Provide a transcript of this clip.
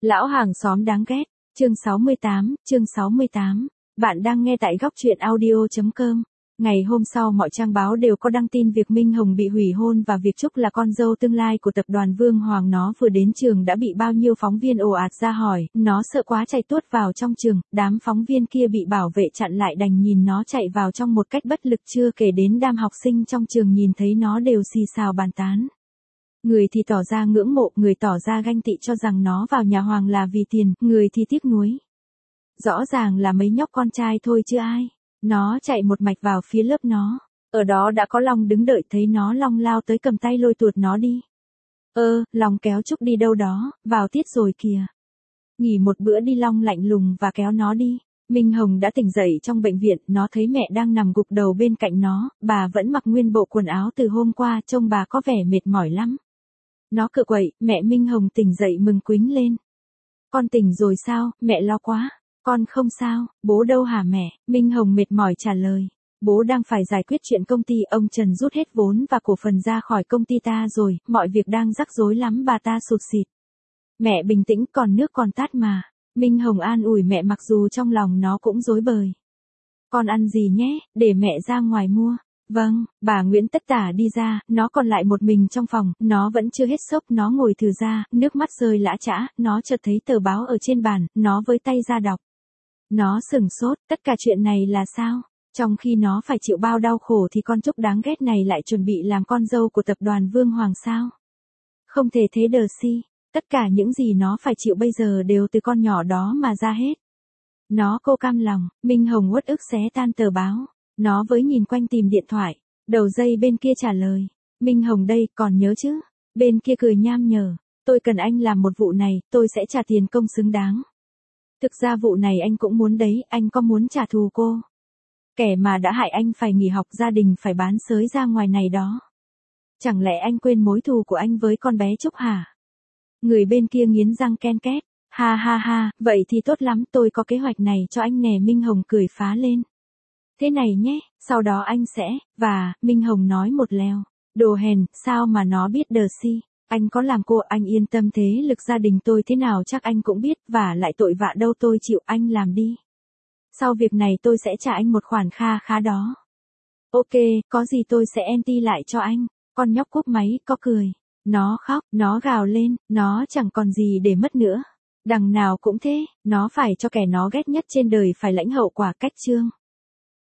Lão hàng xóm đáng ghét, chương 68. Bạn đang nghe tại góc truyện audio.com. Ngày hôm sau mọi trang báo đều có đăng tin việc Minh Hồng bị hủy hôn và việc Trúc là con dâu tương lai của tập đoàn Vương Hoàng. Nó vừa đến trường đã bị bao nhiêu phóng viên ồ ạt ra hỏi, nó sợ quá chạy tuốt vào trong trường, đám phóng viên kia bị bảo vệ chặn lại đành nhìn nó chạy vào trong một cách bất lực, chưa kể đến đám học sinh trong trường nhìn thấy nó đều xì xào bàn tán. Người thì tỏ ra ngưỡng mộ, người tỏ ra ganh tị cho rằng nó vào nhà Hoàng là vì tiền, người thì tiếc nuối. Rõ ràng là mấy nhóc con trai thôi chứ ai. Nó chạy một mạch vào phía lớp nó. Ở đó đã có Long đứng đợi, thấy nó Long lao tới cầm tay lôi tuột nó đi. Long kéo Trúc đi đâu đó, vào tiết rồi kìa. Nghỉ một bữa đi, Long lạnh lùng và kéo nó đi. Minh Hồng đã tỉnh dậy trong bệnh viện, nó thấy mẹ đang nằm gục đầu bên cạnh nó, bà vẫn mặc nguyên bộ quần áo từ hôm qua, trông bà có vẻ mệt mỏi lắm. Nó cựa quậy, mẹ Minh Hồng tỉnh dậy mừng quính lên. Con tỉnh rồi sao, mẹ lo quá. Con không sao, bố đâu hả mẹ? Minh Hồng mệt mỏi trả lời. Bố đang phải giải quyết chuyện công ty, ông Trần rút hết vốn và cổ phần ra khỏi công ty ta rồi, mọi việc đang rắc rối lắm, bà ta sụt sịt. Mẹ bình tĩnh, còn nước còn tát mà. Minh Hồng an ủi mẹ mặc dù trong lòng nó cũng rối bời. Con ăn gì nhé, để mẹ ra ngoài mua. Vâng, bà Nguyễn tất tả đi ra, nó còn lại một mình trong phòng, nó vẫn chưa hết sốc, nó ngồi thừ ra, nước mắt rơi lã chã, nó chợt thấy tờ báo ở trên bàn, nó với tay ra đọc. Nó sửng sốt, tất cả chuyện này là sao? Trong khi nó phải chịu bao đau khổ thì con Trúc đáng ghét này lại chuẩn bị làm con dâu của tập đoàn Vương Hoàng sao? Không thể thế đờ si, tất cả những gì nó phải chịu bây giờ đều từ con nhỏ đó mà ra hết. Nó cô cam lòng, Minh Hồng uất ức xé tan tờ báo. Nó với nhìn quanh tìm điện thoại, đầu dây bên kia trả lời. Minh Hồng đây, còn nhớ chứ? Bên kia cười nham nhở. Tôi cần anh làm một vụ này, tôi sẽ trả tiền công xứng đáng. Thực ra vụ này anh cũng muốn đấy, anh có muốn trả thù cô? Kẻ mà đã hại anh phải nghỉ học, gia đình phải bán xới ra ngoài này đó. Chẳng lẽ anh quên mối thù của anh với con bé Trúc hả? Người bên kia nghiến răng ken két. Ha ha ha, vậy thì tốt lắm, tôi có kế hoạch này cho anh nè. Minh Hồng cười phá lên. Thế này nhé, sau đó anh sẽ, Minh Hồng nói một lèo. Đồ hèn, sao mà nó biết đờ si. Anh có làm cô, anh yên tâm, thế lực gia đình tôi thế nào chắc anh cũng biết, và lại tội vạ đâu tôi chịu, anh làm đi. Sau việc này tôi sẽ trả anh một khoản kha khá đó. Ok, có gì tôi sẽ anti lại cho anh. Con nhóc cúp máy, có cười. Nó khóc, nó gào lên, nó chẳng còn gì để mất nữa. Đằng nào cũng thế, nó phải cho kẻ nó ghét nhất trên đời phải lãnh hậu quả. Cách chương